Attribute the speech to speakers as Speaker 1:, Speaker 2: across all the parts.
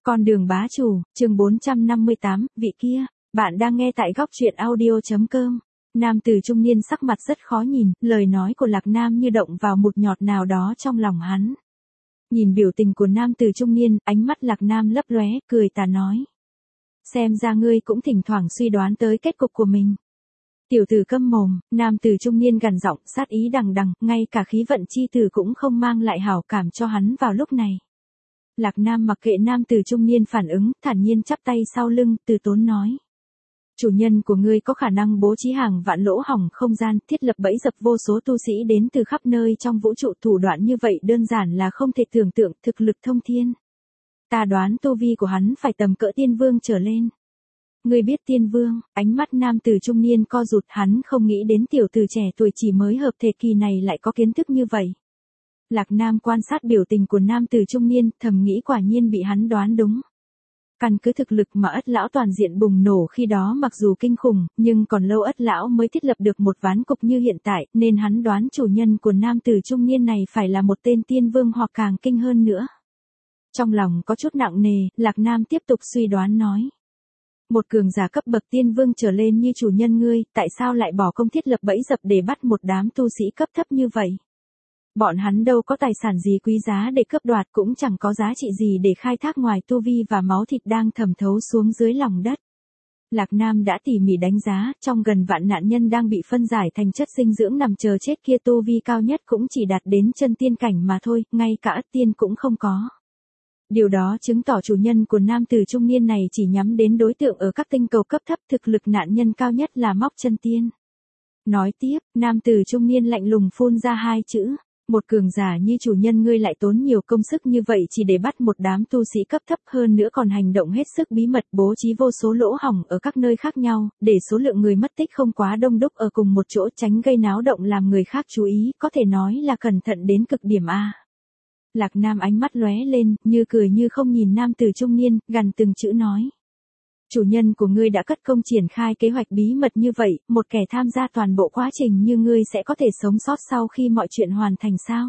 Speaker 1: Con đường bá chủ, chương 458, vị kia, bạn đang nghe tại góc truyện audio.com. Nam tử trung niên sắc mặt rất khó nhìn, lời nói của Lạc Nam như động vào một nhọt nào đó trong lòng hắn. Nhìn biểu tình của nam tử trung niên, ánh mắt Lạc Nam lấp lóe, cười tà nói. Xem ra ngươi cũng thỉnh thoảng suy đoán tới kết cục của mình. Tiểu tử câm mồm, nam tử trung niên gằn giọng, sát ý đằng đằng, ngay cả khí vận chi tử cũng không mang lại hảo cảm cho hắn vào lúc này. Lạc Nam mặc kệ nam tử trung niên phản ứng, thản nhiên chắp tay sau lưng, từ tốn nói. Chủ nhân của ngươi có khả năng bố trí hàng vạn lỗ hổng không gian, thiết lập bẫy dập vô số tu sĩ đến từ khắp nơi trong vũ trụ, thủ đoạn như vậy đơn giản là không thể tưởng tượng, thực lực thông thiên. Ta đoán tu vi của hắn phải tầm cỡ tiên vương trở lên. Ngươi biết tiên vương, ánh mắt nam tử trung niên co rụt, hắn không nghĩ đến tiểu tử trẻ tuổi chỉ mới hợp thể kỳ này lại có kiến thức như vậy. Lạc Nam quan sát biểu tình của nam tử trung niên, thầm nghĩ quả nhiên bị hắn đoán đúng. Căn cứ thực lực mà Ất lão toàn diện bùng nổ khi đó mặc dù kinh khủng, nhưng còn lâu Ất lão mới thiết lập được một ván cục như hiện tại, nên hắn đoán chủ nhân của nam tử trung niên này phải là một tên tiên vương hoặc càng kinh hơn nữa. Trong lòng có chút nặng nề, Lạc Nam tiếp tục suy đoán nói. Một cường giả cấp bậc tiên vương trở lên như chủ nhân ngươi, tại sao lại bỏ công thiết lập bẫy dập để bắt một đám tu sĩ cấp thấp như vậy? Bọn hắn đâu có tài sản gì quý giá để cướp đoạt, cũng chẳng có giá trị gì để khai thác ngoài tu vi và máu thịt đang thẩm thấu xuống dưới lòng đất. Lạc Nam đã tỉ mỉ đánh giá, trong gần vạn nạn nhân đang bị phân giải thành chất dinh dưỡng nằm chờ chết kia, tu vi cao nhất cũng chỉ đạt đến chân tiên cảnh mà thôi, ngay cả Ất tiên cũng không có. Điều đó chứng tỏ chủ nhân của nam tử trung niên này chỉ nhắm đến đối tượng ở các tinh cầu cấp thấp, thực lực nạn nhân cao nhất là móc chân tiên. Nói tiếp, nam tử trung niên lạnh lùng phun ra hai chữ. Một cường giả như chủ nhân ngươi lại tốn nhiều công sức như vậy chỉ để bắt một đám tu sĩ cấp thấp, hơn nữa còn hành động hết sức bí mật, bố trí vô số lỗ hổng ở các nơi khác nhau, để số lượng người mất tích không quá đông đúc ở cùng một chỗ, tránh gây náo động làm người khác chú ý, có thể nói là cẩn thận đến cực điểm a. Lạc Nam ánh mắt lóe lên, như cười như không nhìn nam tử trung niên, gằn từng chữ nói. Chủ nhân của ngươi đã cất công triển khai kế hoạch bí mật như vậy, một kẻ tham gia toàn bộ quá trình như ngươi sẽ có thể sống sót sau khi mọi chuyện hoàn thành sao?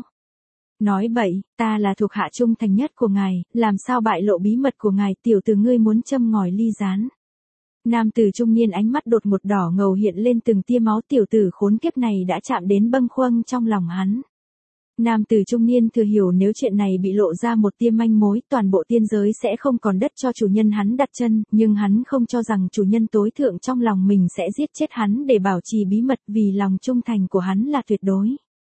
Speaker 1: Nói bậy, ta là thuộc hạ trung thành nhất của ngài, làm sao bại lộ bí mật của ngài, tiểu tử ngươi muốn châm ngòi ly gián. Nam tử trung niên ánh mắt đột ngột đỏ ngầu hiện lên từng tia máu, tiểu tử khốn kiếp này đã chạm đến bâng khuâng trong lòng hắn. Nam tử trung niên thừa hiểu nếu chuyện này bị lộ ra một tia manh mối, toàn bộ tiên giới sẽ không còn đất cho chủ nhân hắn đặt chân, nhưng hắn không cho rằng chủ nhân tối thượng trong lòng mình sẽ giết chết hắn để bảo trì bí mật, vì lòng trung thành của hắn là tuyệt đối.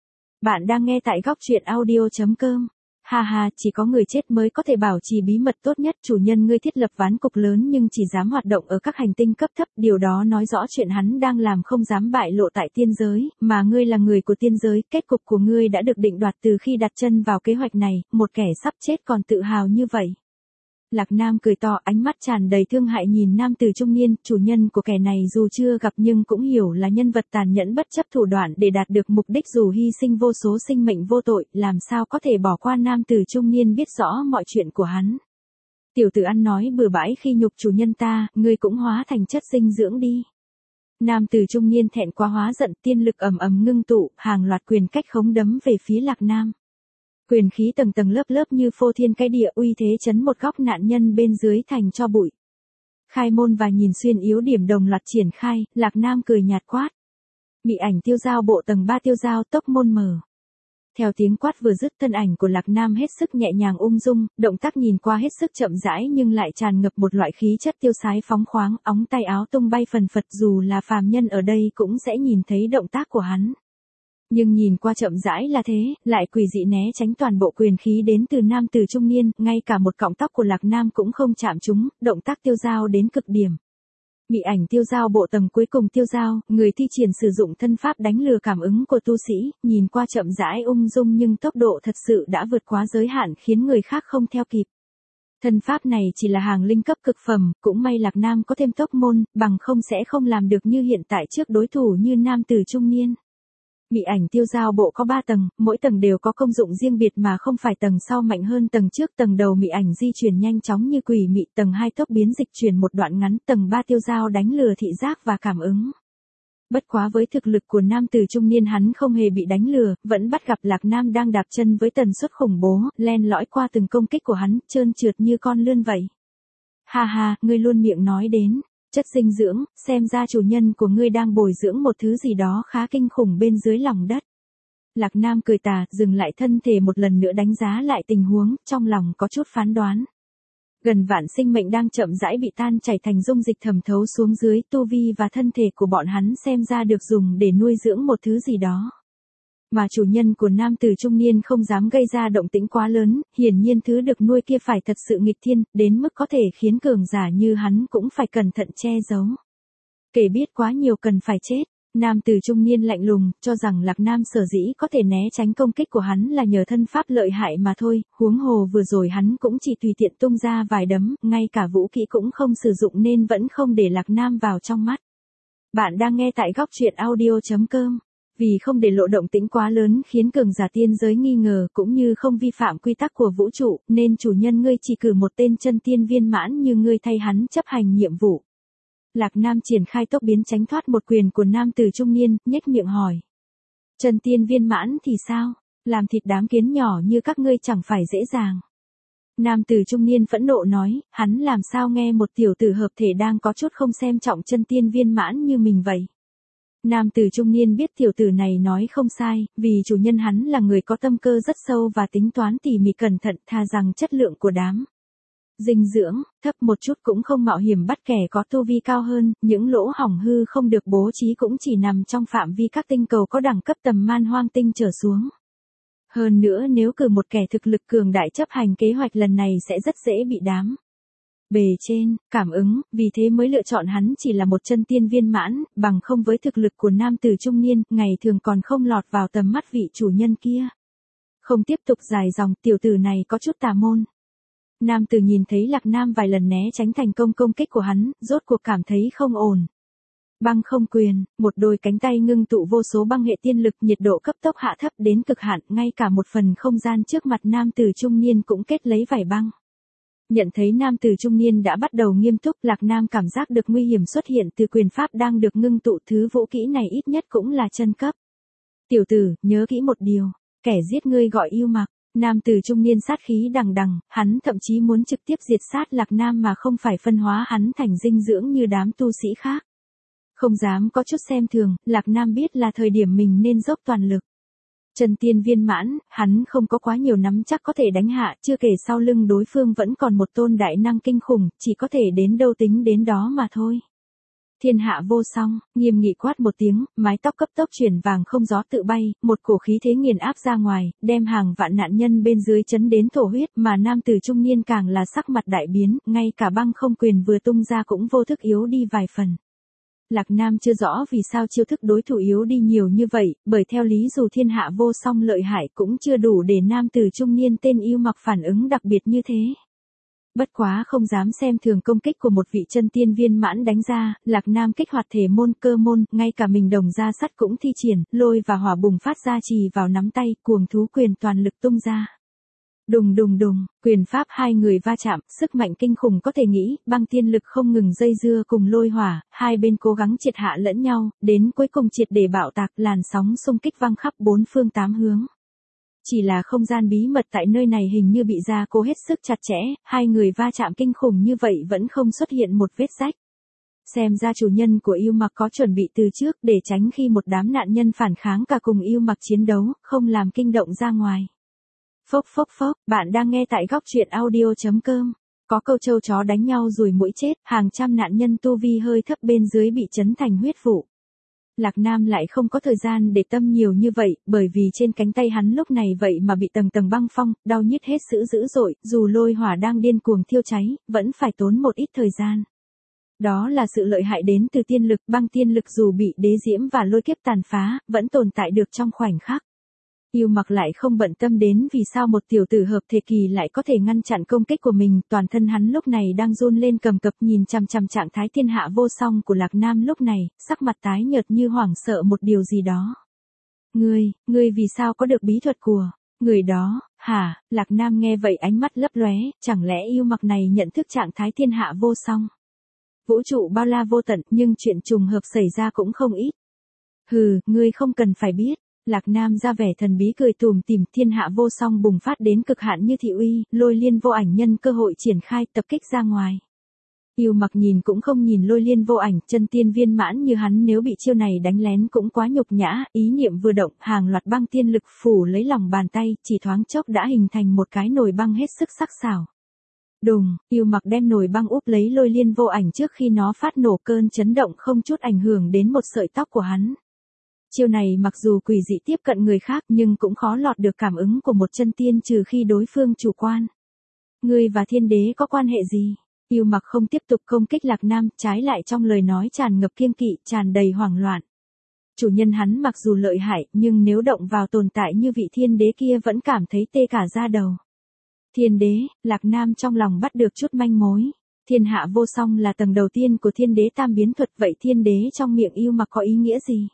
Speaker 1: Bạn đang nghe tại góc truyện audio.com. Ha ha, chỉ có người chết mới có thể bảo trì bí mật tốt nhất, chủ nhân ngươi thiết lập ván cục lớn nhưng chỉ dám hoạt động ở các hành tinh cấp thấp, điều đó nói rõ chuyện hắn đang làm không dám bại lộ tại tiên giới, mà ngươi là người của tiên giới, kết cục của ngươi đã được định đoạt từ khi đặt chân vào kế hoạch này, một kẻ sắp chết còn tự hào như vậy. Lạc Nam cười to, ánh mắt tràn đầy thương hại nhìn nam tử trung niên, chủ nhân của kẻ này dù chưa gặp nhưng cũng hiểu là nhân vật tàn nhẫn bất chấp thủ đoạn để đạt được mục đích, dù hy sinh vô số sinh mệnh vô tội, làm sao có thể bỏ qua nam tử trung niên biết rõ mọi chuyện của hắn. Tiểu tử ăn nói bừa bãi khi nhục chủ nhân ta, ngươi cũng hóa thành chất dinh dưỡng đi. Nam tử trung niên thẹn quá hóa giận, tiên lực ầm ầm ngưng tụ, hàng loạt quyền cách khống đấm về phía Lạc Nam. Quyền khí tầng tầng lớp lớp như phô thiên cái địa, uy thế chấn một góc nạn nhân bên dưới thành cho bụi. Khai môn và nhìn xuyên yếu điểm đồng loạt triển khai, Lạc Nam cười nhạt quát. Mị ảnh tiêu giao bộ tầng 3 tiêu giao tốc môn mở. Theo tiếng quát vừa dứt, thân ảnh của Lạc Nam hết sức nhẹ nhàng ung dung, động tác nhìn qua hết sức chậm rãi nhưng lại tràn ngập một loại khí chất tiêu sái phóng khoáng, óng tay áo tung bay phần phật, dù là phàm nhân ở đây cũng sẽ nhìn thấy động tác của hắn. Nhưng nhìn qua chậm rãi là thế, lại quỷ dị né tránh toàn bộ quyền khí đến từ nam tử trung niên, ngay cả một cọng tóc của Lạc Nam cũng không chạm chúng, động tác tiêu dao đến cực điểm. Mị ảnh tiêu dao bộ tầng cuối cùng tiêu dao, người thi triển sử dụng thân pháp đánh lừa cảm ứng của tu sĩ, nhìn qua chậm rãi ung dung nhưng tốc độ thật sự đã vượt quá giới hạn khiến người khác không theo kịp. Thân pháp này chỉ là hàng linh cấp cực phẩm, cũng may Lạc Nam có thêm tốc môn, bằng không sẽ không làm được như hiện tại trước đối thủ như nam tử trung niên. Mị ảnh tiêu giao bộ có 3 tầng, mỗi tầng đều có công dụng riêng biệt mà không phải tầng sau mạnh hơn tầng trước. Tầng đầu mị ảnh di chuyển nhanh chóng như quỷ mị, tầng 2 tốc biến dịch chuyển một đoạn ngắn, tầng 3 tiêu giao đánh lừa thị giác và cảm ứng. Bất quá với thực lực của nam tử trung niên hắn không hề bị đánh lừa, vẫn bắt gặp Lạc Nam đang đạp chân với tần suất khủng bố, len lỏi qua từng công kích của hắn, trơn trượt như con lươn vậy. Ha ha, ngươi luôn miệng nói đến chất dinh dưỡng, xem ra chủ nhân của ngươi đang bồi dưỡng một thứ gì đó khá kinh khủng bên dưới lòng đất. Lạc Nam cười tà, dừng lại thân thể một lần nữa đánh giá lại tình huống, trong lòng có chút phán đoán. Gần vạn sinh mệnh đang chậm rãi bị tan chảy thành dung dịch thẩm thấu xuống dưới, tu vi và thân thể của bọn hắn xem ra được dùng để nuôi dưỡng một thứ gì đó. Mà chủ nhân của nam tử trung niên không dám gây ra động tĩnh quá lớn, hiển nhiên thứ được nuôi kia phải thật sự nghịch thiên, đến mức có thể khiến cường giả như hắn cũng phải cẩn thận che giấu. Kể biết quá nhiều cần phải chết. Nam tử trung niên lạnh lùng, cho rằng Lạc Nam sở dĩ có thể né tránh công kích của hắn là nhờ thân pháp lợi hại mà thôi, huống hồ vừa rồi hắn cũng chỉ tùy tiện tung ra vài đấm, ngay cả vũ kỹ cũng không sử dụng nên vẫn không để Lạc Nam vào trong mắt. Bạn đang nghe tại góc truyện audio.com. Vì không để lộ động tĩnh quá lớn khiến cường giả tiên giới nghi ngờ cũng như không vi phạm quy tắc của vũ trụ, nên chủ nhân ngươi chỉ cử một tên chân tiên viên mãn như ngươi thay hắn chấp hành nhiệm vụ. Lạc Nam triển khai tốc biến tránh thoát một quyền của nam tử trung niên, nhếch miệng hỏi. Chân tiên viên mãn thì sao? Làm thịt đám kiến nhỏ như các ngươi chẳng phải dễ dàng. Nam tử trung niên phẫn nộ nói, hắn làm sao nghe một tiểu tử hợp thể đang có chút không xem trọng chân tiên viên mãn như mình vậy. Nam tử trung niên biết tiểu tử này nói không sai, vì chủ nhân hắn là người có tâm cơ rất sâu và tính toán tỉ mỉ cẩn thận, thà rằng chất lượng của đám dinh dưỡng thấp một chút cũng không mạo hiểm bắt kẻ có tu vi cao hơn, những lỗ hổng hư không được bố trí cũng chỉ nằm trong phạm vi các tinh cầu có đẳng cấp tầm man hoang tinh trở xuống. Hơn nữa nếu cử một kẻ thực lực cường đại chấp hành kế hoạch lần này sẽ rất dễ bị đám bề trên cảm ứng, vì thế mới lựa chọn hắn chỉ là một chân tiên viên mãn, bằng không với thực lực của nam tử trung niên, ngày thường còn không lọt vào tầm mắt vị chủ nhân kia. Không tiếp tục dài dòng, tiểu tử này có chút tà môn. Nam tử nhìn thấy Lạc Nam vài lần né tránh thành công công kích của hắn, rốt cuộc cảm thấy không ổn. Băng không quyền, một đôi cánh tay ngưng tụ vô số băng hệ tiên lực, nhiệt độ cấp tốc hạ thấp đến cực hạn, ngay cả một phần không gian trước mặt nam tử trung niên cũng kết lấy vảy băng. Nhận thấy nam tử trung niên đã bắt đầu nghiêm túc, Lạc Nam cảm giác được nguy hiểm xuất hiện từ quyền pháp đang được ngưng tụ, thứ vũ kỹ này ít nhất cũng là chân cấp. Tiểu tử, nhớ kỹ một điều, kẻ giết ngươi gọi yêu mặc. Nam tử trung niên sát khí đằng đằng, hắn thậm chí muốn trực tiếp diệt sát Lạc Nam mà không phải phân hóa hắn thành dinh dưỡng như đám tu sĩ khác. Không dám có chút xem thường, Lạc Nam biết là thời điểm mình nên dốc toàn lực. Chân tiên viên mãn, hắn không có quá nhiều nắm chắc có thể đánh hạ, chưa kể sau lưng đối phương vẫn còn một tôn đại năng kinh khủng, chỉ có thể đến đâu tính đến đó mà thôi. Thiên hạ vô song, nghiêm nghị quát một tiếng, mái tóc cấp tốc chuyển vàng không gió tự bay, một cổ khí thế nghiền áp ra ngoài, đem hàng vạn nạn nhân bên dưới chấn đến thổ huyết, mà nam tử trung niên càng là sắc mặt đại biến, ngay cả băng không quyền vừa tung ra cũng vô thức yếu đi vài phần. Lạc Nam chưa rõ vì sao chiêu thức đối thủ yếu đi nhiều như vậy, bởi theo lý dù thiên hạ vô song lợi hại cũng chưa đủ để nam tử trung niên tên yêu mặc phản ứng đặc biệt như thế. Bất quá không dám xem thường công kích của một vị chân tiên viên mãn đánh ra, Lạc Nam kích hoạt thể môn cơ môn, ngay cả mình đồng ra sắt cũng thi triển, lôi và hỏa bùng phát ra trì vào nắm tay, cuồng thú quyền toàn lực tung ra. Đùng đùng đùng, quyền pháp hai người va chạm, sức mạnh kinh khủng có thể nghĩ, băng tiên lực không ngừng dây dưa cùng lôi hỏa, hai bên cố gắng triệt hạ lẫn nhau, đến cuối cùng triệt để bạo tạc, làn sóng xung kích văng khắp bốn phương tám hướng. Chỉ là không gian bí mật tại nơi này hình như bị gia cố hết sức chặt chẽ, hai người va chạm kinh khủng như vậy vẫn không xuất hiện một vết rách. Xem ra chủ nhân của yêu mặc có chuẩn bị từ trước để tránh khi một đám nạn nhân phản kháng cả cùng yêu mặc chiến đấu, không làm kinh động ra ngoài. Phốc phốc phốc, bạn đang nghe tại góc truyện audio.com. Có câu trâu chó đánh nhau rồi mũi chết, hàng trăm nạn nhân tu vi hơi thấp bên dưới bị chấn thành huyết vụ. Lạc Nam lại không có thời gian để tâm nhiều như vậy, bởi vì trên cánh tay hắn lúc này vậy mà bị tầng tầng băng phong, đau nhức hết sức dữ dội, dù lôi hỏa đang điên cuồng thiêu cháy, vẫn phải tốn một ít thời gian. Đó là sự lợi hại đến từ tiên lực, băng tiên lực dù bị đế diễm và lôi kiếp tàn phá, vẫn tồn tại được trong khoảnh khắc. Yêu mặc lại không bận tâm đến vì sao một tiểu tử hợp thể kỳ lại có thể ngăn chặn công kích của mình, toàn thân hắn lúc này đang run lên cầm cập nhìn chằm chằm trạng thái thiên hạ vô song của Lạc Nam lúc này, sắc mặt tái nhợt như hoảng sợ một điều gì đó. Ngươi vì sao có được bí thuật của người đó, hả? Lạc Nam nghe vậy ánh mắt lấp lóe, chẳng lẽ yêu mặc này nhận thức trạng thái thiên hạ vô song? Vũ trụ bao la vô tận, nhưng chuyện trùng hợp xảy ra cũng không ít. Hừ, ngươi không cần phải biết. Lạc Nam ra vẻ thần bí cười tủm tỉm, thiên hạ vô song bùng phát đến cực hạn như thị uy, lôi liên vô ảnh nhân cơ hội triển khai tập kích ra ngoài. Yêu Mặc nhìn cũng không nhìn lôi liên vô ảnh, chân tiên viên mãn như hắn nếu bị chiêu này đánh lén cũng quá nhục nhã, ý niệm vừa động, hàng loạt băng tiên lực phủ lấy lòng bàn tay, chỉ thoáng chốc đã hình thành một cái nồi băng hết sức sắc sảo. Đùng, Yêu Mặc đem nồi băng úp lấy lôi liên vô ảnh trước khi nó phát nổ, cơn chấn động không chút ảnh hưởng đến một sợi tóc của hắn. Chiêu này mặc dù quỷ dị tiếp cận người khác nhưng cũng khó lọt được cảm ứng của một chân tiên trừ khi đối phương chủ quan. Ngươi và thiên đế có quan hệ gì? Yêu Mặc không tiếp tục công kích Lạc Nam, trái lại trong lời nói tràn ngập kiêng kỵ, tràn đầy hoảng loạn. Chủ nhân hắn mặc dù lợi hại nhưng nếu động vào tồn tại như vị thiên đế kia vẫn cảm thấy tê cả da đầu. Thiên đế, Lạc Nam trong lòng bắt được chút manh mối. Thiên hạ vô song là tầng đầu tiên của thiên đế tam biến thuật, vậy thiên đế trong miệng Yêu Mặc có ý nghĩa gì?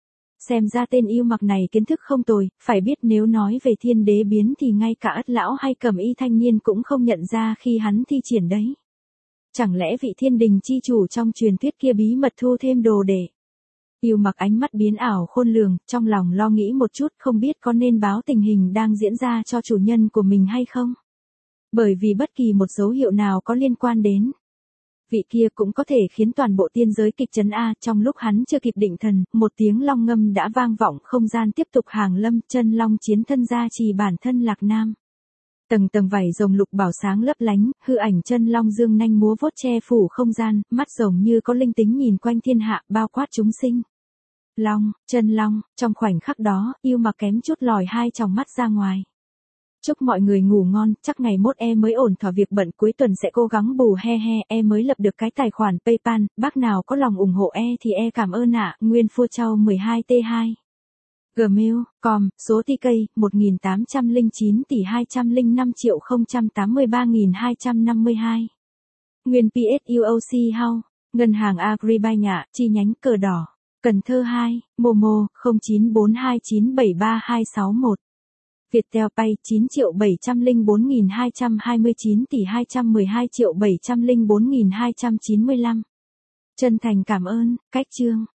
Speaker 1: Xem ra tên Yêu Mặc này kiến thức không tồi, phải biết nếu nói về thiên đế biến thì ngay cả Ất lão hay Cẩm Y thanh niên cũng không nhận ra khi hắn thi triển đấy. Chẳng lẽ vị thiên đình chi chủ trong truyền thuyết kia bí mật thu thêm đồ để? Yêu Mặc ánh mắt biến ảo khôn lường, trong lòng lo nghĩ một chút, không biết có nên báo tình hình đang diễn ra cho chủ nhân của mình hay không? Bởi vì bất kỳ một dấu hiệu nào có liên quan đến vị kia cũng có thể khiến toàn bộ tiên giới kịch chấn a. Trong lúc hắn chưa kịp định thần, một tiếng long ngâm đã vang vọng không gian, tiếp tục hàng lâm, chân long chiến thân gia trì bản thân Lạc Nam. Tầng tầng vảy rồng lục bảo sáng lấp lánh, hư ảnh chân long dương nanh múa vuốt che phủ không gian, mắt rồng như có linh tính nhìn quanh thiên hạ, bao quát chúng sinh. Long, chân long, trong khoảnh khắc đó, Yêu Mặc kém chút lòi hai tròng mắt ra ngoài. Chúc mọi người ngủ ngon, chắc ngày mốt mới ổn thỏa việc bận, cuối tuần sẽ cố gắng bù he, mới lập được cái tài khoản PayPal, bác nào có lòng ủng hộ thì cảm ơn ạ. Nguyên Phua Châu 12T2 Gmail.com, số TK 1809 tỷ 205.083.252. Nguyên PSUOC House, Ngân hàng Agribank ạ, chi nhánh Cờ Đỏ, Cần Thơ 2, Momo 0942973261. Viettel Pay 9.704.229 tỷ 212.704.295. Chân thành cảm ơn, cách chương.